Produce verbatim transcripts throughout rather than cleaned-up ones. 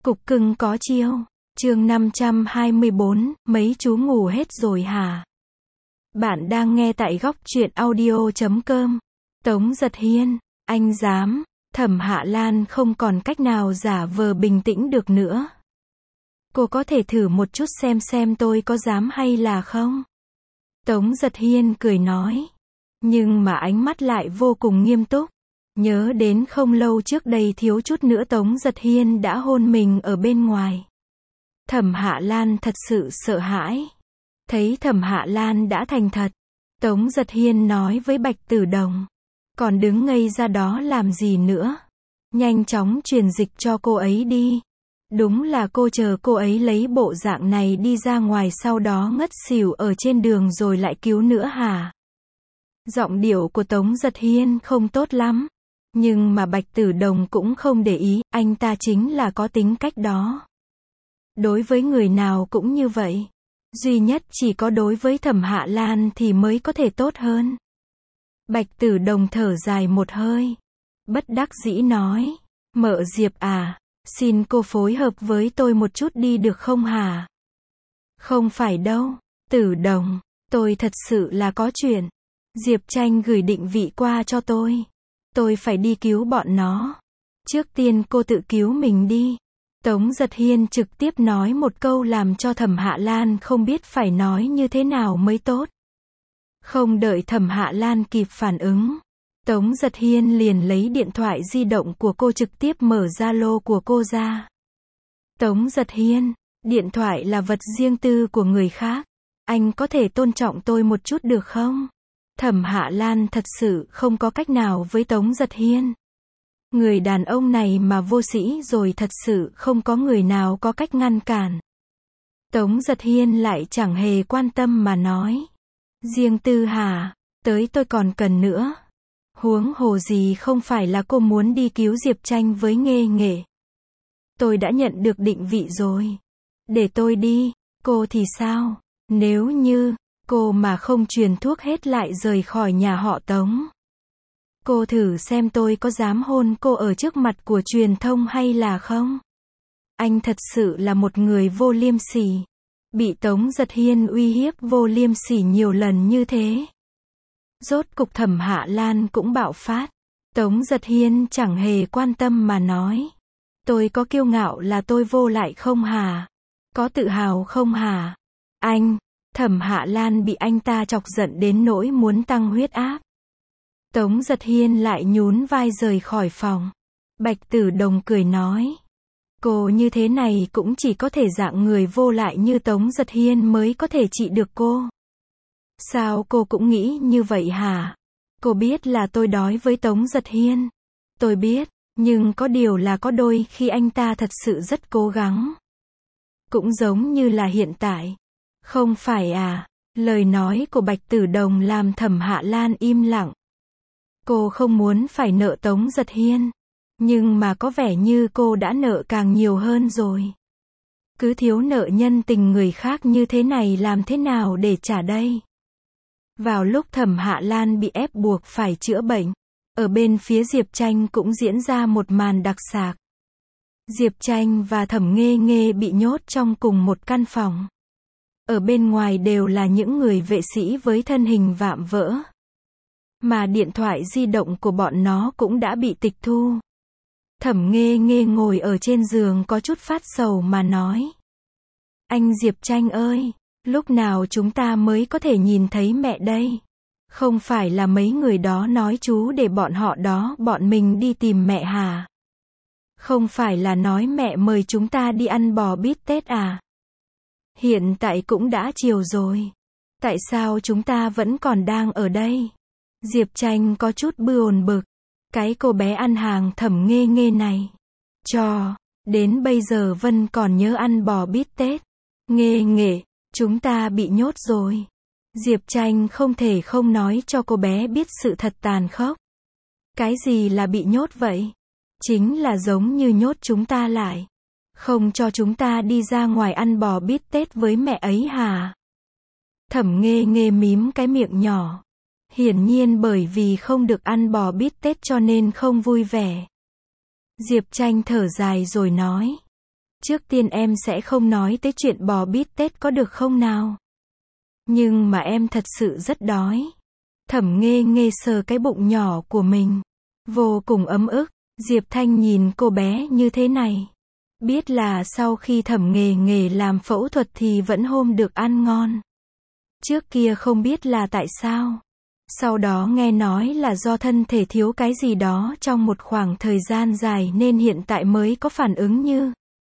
Cục cưng có chiêu. Chương năm trăm hai mươi bốn, mấy chú ngủ hết rồi hả? Bạn đang nghe tại góc truyện audio chấm com. Tống Giật Hiên, anh dám, Thẩm Hạ Lan không còn cách nào giả vờ bình tĩnh được nữa. Cô có thể thử một chút xem xem tôi có dám hay là không? Tống Giật Hiên cười nói. Nhưng mà ánh mắt lại vô cùng nghiêm túc. Nhớ đến không lâu trước đây thiếu chút nữa Tống Giật Hiên đã hôn mình ở bên ngoài. Thẩm Hạ Lan thật sự sợ hãi. Thấy Thẩm Hạ Lan đã thành thật, Tống Giật Hiên nói với Bạch Tử Đồng. Còn đứng ngây ra đó làm gì nữa? Nhanh chóng truyền dịch cho cô ấy đi. Đúng là cô chờ cô ấy lấy bộ dạng này đi ra ngoài sau đó ngất xỉu ở trên đường rồi lại cứu nữa hả? Giọng điệu của Tống Giật Hiên không tốt lắm. Nhưng mà Bạch Tử Đồng cũng không để ý, anh ta chính là có tính cách đó. Đối với người nào cũng như vậy. Duy nhất chỉ có đối với Thẩm Hạ Lan thì mới có thể tốt hơn. Bạch Tử Đồng thở dài một hơi. Bất đắc dĩ nói. Mợ Diệp à, xin cô phối hợp với tôi một chút đi được không hả? Không phải đâu, Tử Đồng, tôi thật sự là có chuyện. Diệp Tranh gửi định vị qua cho tôi. Tôi phải đi cứu bọn nó. Trước tiên cô tự cứu mình đi. Tống Giật Hiên trực tiếp nói một câu làm cho Thẩm Hạ Lan không biết phải nói như thế nào mới tốt. Không đợi Thẩm Hạ Lan kịp phản ứng, Tống Giật Hiên liền lấy điện thoại di động của cô trực tiếp mở Zalo của cô ra. Tống Giật Hiên, điện thoại là vật riêng tư của người khác. Anh có thể tôn trọng tôi một chút được không? Thẩm Hạ Lan thật sự không có cách nào với Tống Giật Hiên. Người đàn ông này mà vô sĩ rồi thật sự không có người nào có cách ngăn cản. Tống Giật Hiên lại chẳng hề quan tâm mà nói. Riêng tư hả? Tới tôi còn cần nữa. Huống hồ gì không phải là cô muốn đi cứu Diệp Tranh với Nghê Nghệ. Tôi đã nhận được định vị rồi. Để tôi đi, cô thì sao? Nếu như cô mà không truyền thuốc hết lại rời khỏi nhà họ Tống. Cô thử xem tôi có dám hôn cô ở trước mặt của truyền thông hay là không? Anh thật sự là một người vô liêm sỉ. Bị Tống Giật Hiên uy hiếp vô liêm sỉ nhiều lần như thế. Rốt cục Thẩm Hạ Lan cũng bạo phát. Tống Giật Hiên chẳng hề quan tâm mà nói. Tôi có kiêu ngạo là tôi vô lại không hả? Có tự hào không hả? Anh, Thẩm Hạ Lan bị anh ta chọc giận đến nỗi muốn tăng huyết áp. Tống Giật Hiên lại nhún vai rời khỏi phòng. Bạch Tử Đồng cười nói. Cô như thế này cũng chỉ có thể dạng người vô lại như Tống Giật Hiên mới có thể trị được cô. Sao cô cũng nghĩ như vậy hả? Cô biết là tôi đói với Tống Giật Hiên. Tôi biết, nhưng có điều là có đôi khi anh ta thật sự rất cố gắng. Cũng giống như là hiện tại. Không phải à? Lời nói của Bạch Tử Đồng làm Thẩm Hạ Lan im lặng. Cô không muốn phải nợ Tống Giật Hiên. Nhưng mà có vẻ như cô đã nợ càng nhiều hơn rồi. Cứ thiếu nợ nhân tình người khác như thế này làm thế nào để trả đây? Vào lúc Thẩm Hạ Lan bị ép buộc phải chữa bệnh, ở bên phía Diệp Tranh cũng diễn ra một màn đặc sạc. Diệp Tranh và Thẩm Nghê Nghê bị nhốt trong cùng một căn phòng. Ở bên ngoài đều là những người vệ sĩ với thân hình vạm vỡ. Mà điện thoại di động của bọn nó cũng đã bị tịch thu. Thẩm Nghê Nghê ngồi ở trên giường có chút phát sầu mà nói. Anh Diệp Tranh ơi, lúc nào chúng ta mới có thể nhìn thấy mẹ đây? Không phải là mấy người đó nói chú để bọn họ đó bọn mình đi tìm mẹ hả? Không phải là nói mẹ mời chúng ta đi ăn bò bít tết à? Hiện tại cũng đã chiều rồi. Tại sao chúng ta vẫn còn đang ở đây? Diệp Tranh có chút bồn bực. Cái cô bé ăn hàng Thẩm Nghê Nghê này. Cho, đến bây giờ Vân còn nhớ ăn bò bít tết. Nghê Nghệ, chúng ta bị nhốt rồi. Diệp Tranh không thể không nói cho cô bé biết sự thật tàn khốc. Cái gì là bị nhốt vậy? Chính là giống như nhốt chúng ta lại. Không cho chúng ta đi ra ngoài ăn bò bít tết với mẹ ấy hả? Thẩm Nghê Nghê mím cái miệng nhỏ. Hiển nhiên bởi vì không được ăn bò bít tết cho nên không vui vẻ. Diệp Tranh thở dài rồi nói. Trước tiên em sẽ không nói tới chuyện bò bít tết có được không nào? Nhưng mà em thật sự rất đói. Thẩm Nghê Nghê sờ cái bụng nhỏ của mình. Vô cùng ấm ức. Diệp Thanh nhìn cô bé như thế này. Biết là sau khi Thẩm Nghê Nghê làm phẫu thuật thì vẫn hôm được ăn ngon. Trước kia không biết là tại sao. Sau đó nghe nói là do thân thể thiếu cái gì đó trong một khoảng thời gian dài nên hiện tại mới có phản ứng như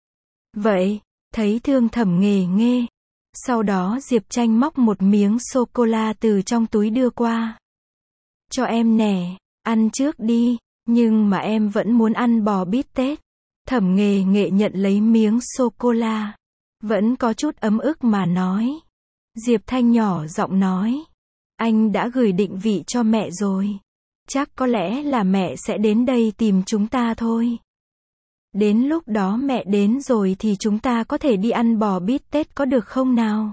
vậy. Thấy thương Thẩm Nghê Nghê. Sau đó Diệp Tranh móc một miếng sô-cô-la từ trong túi đưa qua. Cho em nè, ăn trước đi, nhưng mà em vẫn muốn ăn bò bít tết. Thẩm Nghê Nghê nhận lấy miếng sô-cô-la. Vẫn có chút ấm ức mà nói. Diệp Thanh nhỏ giọng nói. Anh đã gửi định vị cho mẹ rồi. Chắc có lẽ là mẹ sẽ đến đây tìm chúng ta thôi. Đến lúc đó mẹ đến rồi thì chúng ta có thể đi ăn bò bít tết có được không nào?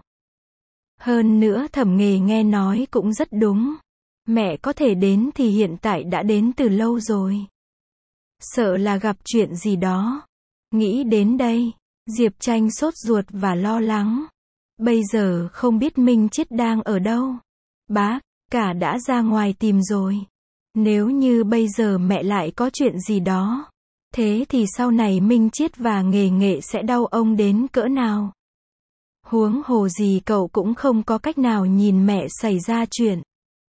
Hơn nữa Thẩm Nghê nghe nói cũng rất đúng. Mẹ có thể đến thì hiện tại đã đến từ lâu rồi. Sợ là gặp chuyện gì đó. Nghĩ đến đây, Diệp Tranh sốt ruột và lo lắng. Bây giờ không biết Minh Chiết đang ở đâu. Bác, cả đã ra ngoài tìm rồi. Nếu như bây giờ mẹ lại có chuyện gì đó, thế thì sau này Minh Chiết và Nghê Nghê sẽ đau ông đến cỡ nào? Huống hồ gì cậu cũng không có cách nào nhìn mẹ xảy ra chuyện.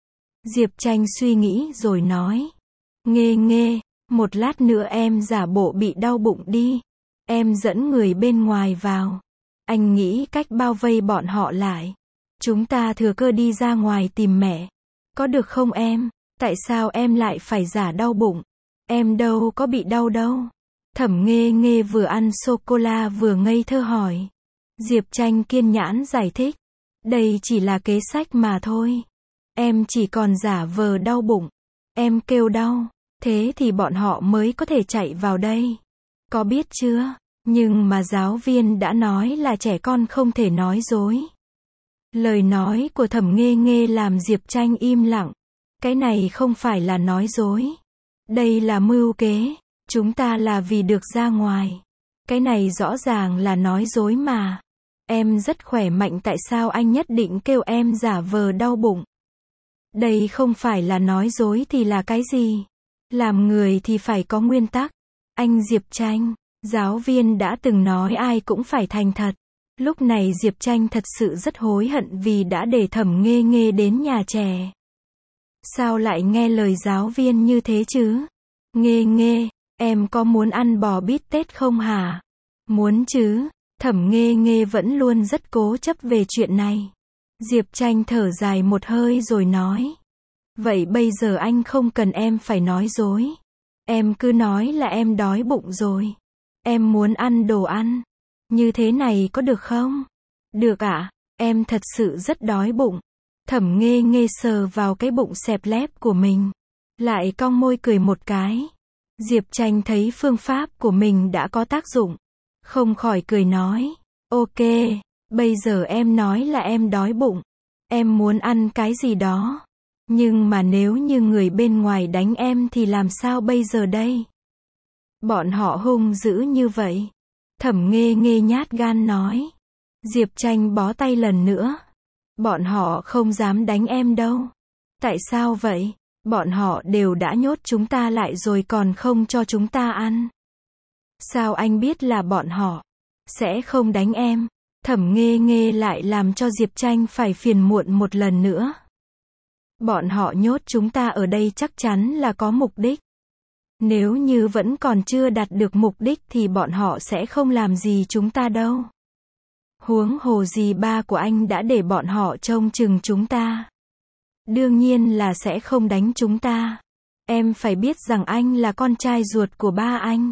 Diệp Tranh suy nghĩ rồi nói. Nghê Nghê, một lát nữa em giả bộ bị đau bụng đi. Em dẫn người bên ngoài vào. Anh nghĩ cách bao vây bọn họ lại. Chúng ta thừa cơ đi ra ngoài tìm mẹ. Có được không em? Tại sao em lại phải giả đau bụng? Em đâu có bị đau đâu. Thẩm Nghê Nghê vừa ăn sô-cô-la vừa ngây thơ hỏi. Diệp Tranh kiên nhẫn giải thích. Đây chỉ là kế sách mà thôi. Em chỉ còn giả vờ đau bụng. Em kêu đau. Thế thì bọn họ mới có thể chạy vào đây. Có biết chưa? Nhưng mà giáo viên đã nói là trẻ con không thể nói dối. Lời nói của Thẩm Nghê Nghê làm Diệp Tranh im lặng. Cái này không phải là nói dối. Đây là mưu kế. Chúng ta là vì được ra ngoài. Cái này rõ ràng là nói dối mà. Em rất khỏe mạnh, tại sao anh nhất định kêu em giả vờ đau bụng? Đây không phải là nói dối thì là cái gì? Làm người thì phải có nguyên tắc. Anh Diệp Tranh, giáo viên đã từng nói ai cũng phải thành thật. Lúc này Diệp Tranh thật sự rất hối hận vì đã để Thẩm Nghê Nghê đến nhà trẻ. Sao lại nghe lời giáo viên như thế chứ? Nghê Nghê, em có muốn ăn bò bít tết không hả? Muốn chứ. Thẩm Nghê Nghê vẫn luôn rất cố chấp về chuyện này. Diệp Tranh thở dài một hơi rồi nói. Vậy bây giờ anh không cần em phải nói dối. Em cứ nói là em đói bụng rồi. Em muốn ăn đồ ăn. Như thế này có được không? Được ạ, à? Em thật sự rất đói bụng. Thẩm Nghê Nghê sờ vào cái bụng xẹp lép của mình. Lại cong môi cười một cái. Diệp Tranh thấy phương pháp của mình đã có tác dụng. Không khỏi cười nói. Ok, bây giờ em nói là em đói bụng. Em muốn ăn cái gì đó. Nhưng mà nếu như người bên ngoài đánh em thì làm sao bây giờ đây? Bọn họ hung dữ như vậy. Thẩm Nghê Nghê nhát gan nói. Diệp Tranh bó tay lần nữa. Bọn họ không dám đánh em đâu. Tại sao vậy? Bọn họ đều đã nhốt chúng ta lại rồi còn không cho chúng ta ăn. Sao anh biết là bọn họ sẽ không đánh em? Thẩm Nghê Nghê lại làm cho Diệp Tranh phải phiền muộn một lần nữa. Bọn họ nhốt chúng ta ở đây chắc chắn là có mục đích. Nếu như vẫn còn chưa đạt được mục đích thì bọn họ sẽ không làm gì chúng ta đâu. Huống hồ gì ba của anh đã để bọn họ trông chừng chúng ta. Đương nhiên là sẽ không đánh chúng ta. Em phải biết rằng anh là con trai ruột của ba anh.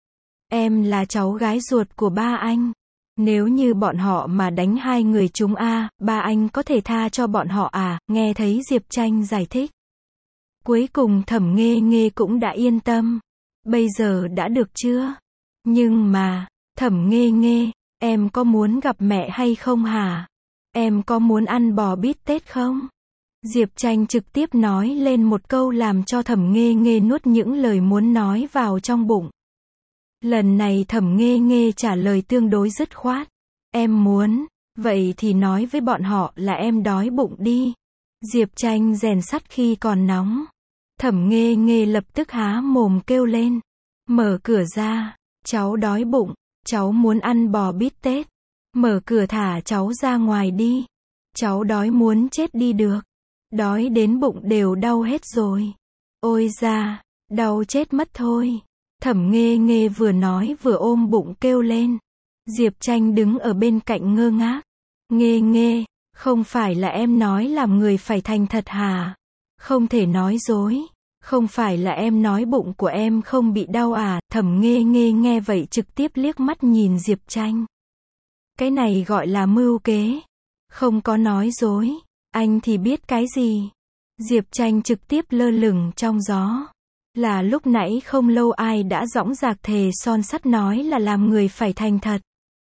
Em là cháu gái ruột của ba anh. Nếu như bọn họ mà đánh hai người chúng a, ba anh có thể tha cho bọn họ à? Nghe thấy Diệp Tranh giải thích. Cuối cùng Thẩm Nghê Nghê cũng đã yên tâm. Bây giờ đã được chưa? Nhưng mà, Thẩm Nghê Nghê, em có muốn gặp mẹ hay không hả? Em có muốn ăn bò bít tết không? Diệp Tranh trực tiếp nói lên một câu làm cho Thẩm Nghê Nghê nuốt những lời muốn nói vào trong bụng. Lần này Thẩm Nghê Nghê trả lời tương đối dứt khoát. Em muốn, vậy thì nói với bọn họ là em đói bụng đi. Diệp Tranh rèn sắt khi còn nóng. Thẩm Nghê Nghê lập tức há mồm kêu lên. Mở cửa ra, cháu đói bụng, cháu muốn ăn bò bít tết. Mở cửa thả cháu ra ngoài đi. Cháu đói muốn chết đi được. Đói đến bụng đều đau hết rồi. Ôi da, đau chết mất thôi. Thẩm Nghê Nghê vừa nói vừa ôm bụng kêu lên. Diệp Tranh đứng ở bên cạnh ngơ ngác. Nghê Nghê, không phải là em nói làm người phải thành thật hả? Không thể nói dối. Không phải là em nói bụng của em không bị đau à? Thẩm Nghê Nghê nghe vậy trực tiếp liếc mắt nhìn Diệp Tranh. Cái này gọi là mưu kế. Không có nói dối. Anh thì biết cái gì? Diệp Tranh trực tiếp lơ lửng trong gió. Là lúc nãy không lâu ai đã dõng dạc thề son sắt nói là làm người phải thành thật.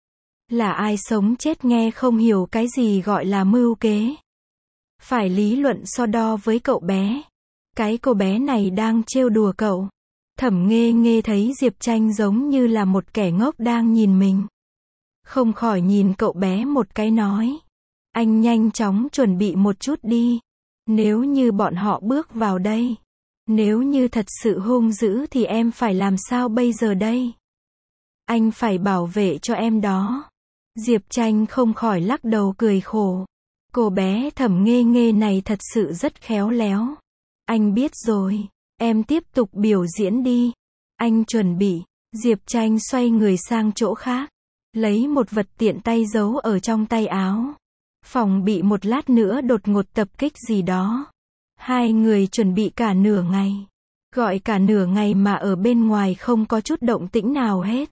Là ai sống chết nghe không hiểu cái gì gọi là mưu kế. Phải lý luận so đo với cậu bé. Cái cô bé này đang trêu đùa cậu. Thẩm Nghê Nghê thấy Diệp Tranh giống như là một kẻ ngốc đang nhìn mình. Không khỏi nhìn cậu bé một cái nói. Anh nhanh chóng chuẩn bị một chút đi. Nếu như bọn họ bước vào đây. Nếu như thật sự hung dữ thì em phải làm sao bây giờ đây? Anh phải bảo vệ cho em đó. Diệp Tranh không khỏi lắc đầu cười khổ. Cô bé Thẩm Nghê Nghê này thật sự rất khéo léo. Anh biết rồi. Em tiếp tục biểu diễn đi. Anh chuẩn bị. Diệp Tranh xoay người sang chỗ khác. Lấy một vật tiện tay giấu ở trong tay áo. Phòng bị một lát nữa đột ngột tập kích gì đó. Hai người chuẩn bị cả nửa ngày. Gọi cả nửa ngày mà ở bên ngoài không có chút động tĩnh nào hết.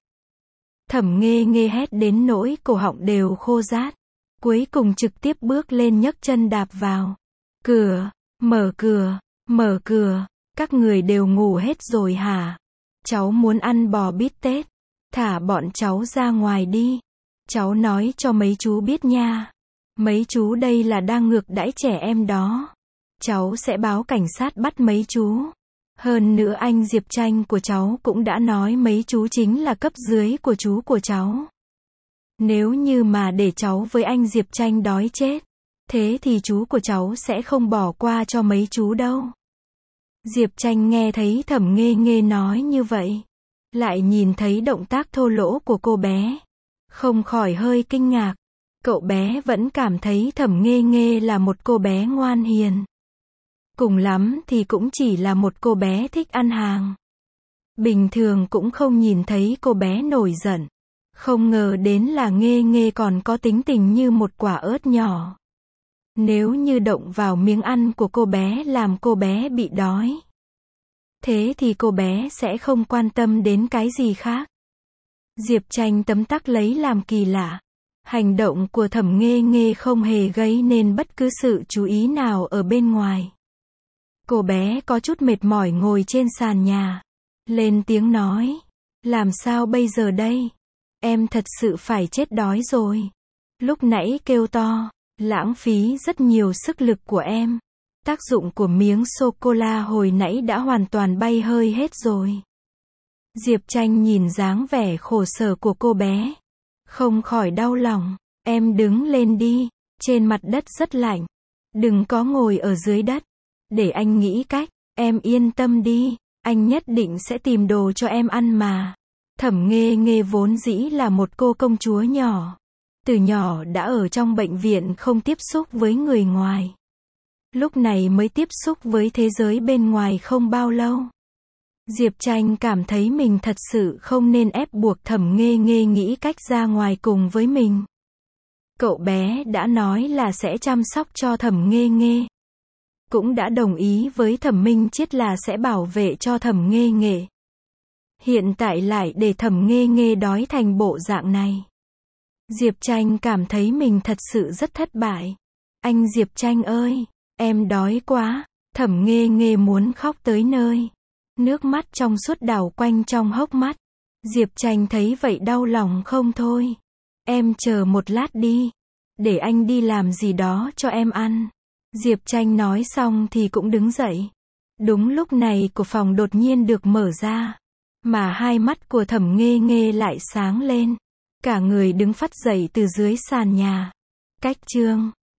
Thẩm Nghê Nghê hét đến nỗi cổ họng đều khô rát. Cuối cùng trực tiếp bước lên nhấc chân đạp vào. Cửa, mở cửa, mở cửa. Các người đều ngủ hết rồi hả? Cháu muốn ăn bò bít tết. Thả bọn cháu ra ngoài đi. Cháu nói cho mấy chú biết nha. Mấy chú đây là đang ngược đãi trẻ em đó. Cháu sẽ báo cảnh sát bắt mấy chú. Hơn nữa anh Diệp Tranh của cháu cũng đã nói mấy chú chính là cấp dưới của chú của cháu. Nếu như mà để cháu với anh Diệp Tranh đói chết, thế thì chú của cháu sẽ không bỏ qua cho mấy chú đâu. Diệp Tranh nghe thấy Thẩm Nghê Nghê nói như vậy. Lại nhìn thấy động tác thô lỗ của cô bé. Không khỏi hơi kinh ngạc. Cậu bé vẫn cảm thấy Thẩm Nghê Nghê là một cô bé ngoan hiền. Cùng lắm thì cũng chỉ là một cô bé thích ăn hàng. Bình thường cũng không nhìn thấy cô bé nổi giận. Không ngờ đến là Nghê Nghê còn có tính tình như một quả ớt nhỏ. Nếu như động vào miếng ăn của cô bé làm cô bé bị đói. Thế thì cô bé sẽ không quan tâm đến cái gì khác. Diệp Tranh tấm tắc lấy làm kỳ lạ. Hành động của Thẩm Nghê Nghê không hề gây nên bất cứ sự chú ý nào ở bên ngoài. Cô bé có chút mệt mỏi ngồi trên sàn nhà. Lên tiếng nói. Làm sao bây giờ đây? Em thật sự phải chết đói rồi. Lúc nãy kêu to. Lãng phí rất nhiều sức lực của em. Tác dụng của miếng sô-cô-la hồi nãy đã hoàn toàn bay hơi hết rồi. Diệp Tranh nhìn dáng vẻ khổ sở của cô bé. Không khỏi đau lòng. Em đứng lên đi. Trên mặt đất rất lạnh. Đừng có ngồi ở dưới đất. Để anh nghĩ cách. Em yên tâm đi. Anh nhất định sẽ tìm đồ cho em ăn mà. Thẩm Nghê Nghê vốn dĩ là một cô công chúa nhỏ. Từ nhỏ đã ở trong bệnh viện không tiếp xúc với người ngoài. Lúc này mới tiếp xúc với thế giới bên ngoài không bao lâu. Diệp Tranh cảm thấy mình thật sự không nên ép buộc Thẩm Nghê Nghê nghĩ cách ra ngoài cùng với mình. Cậu bé đã nói là sẽ chăm sóc cho Thẩm Nghê Nghê. Cũng đã đồng ý với Thẩm Minh Chiết là sẽ bảo vệ cho Thẩm Nghê Nghê. Hiện tại lại để Thẩm Nghê Nghê đói thành bộ dạng này. Diệp Tranh cảm thấy mình thật sự rất thất bại. Anh Diệp Tranh ơi, em đói quá. Thẩm Nghê Nghê muốn khóc tới nơi. Nước mắt trong suốt đảo quanh trong hốc mắt. Diệp Tranh thấy vậy đau lòng không thôi. Em chờ một lát đi. Để anh đi làm gì đó cho em ăn. Diệp Tranh nói xong thì cũng đứng dậy. Đúng lúc này cửa phòng đột nhiên được mở ra. Mà hai mắt của Thẩm Nghê Nghê lại sáng lên. Cả người đứng phắt dậy từ dưới sàn nhà. Cách chương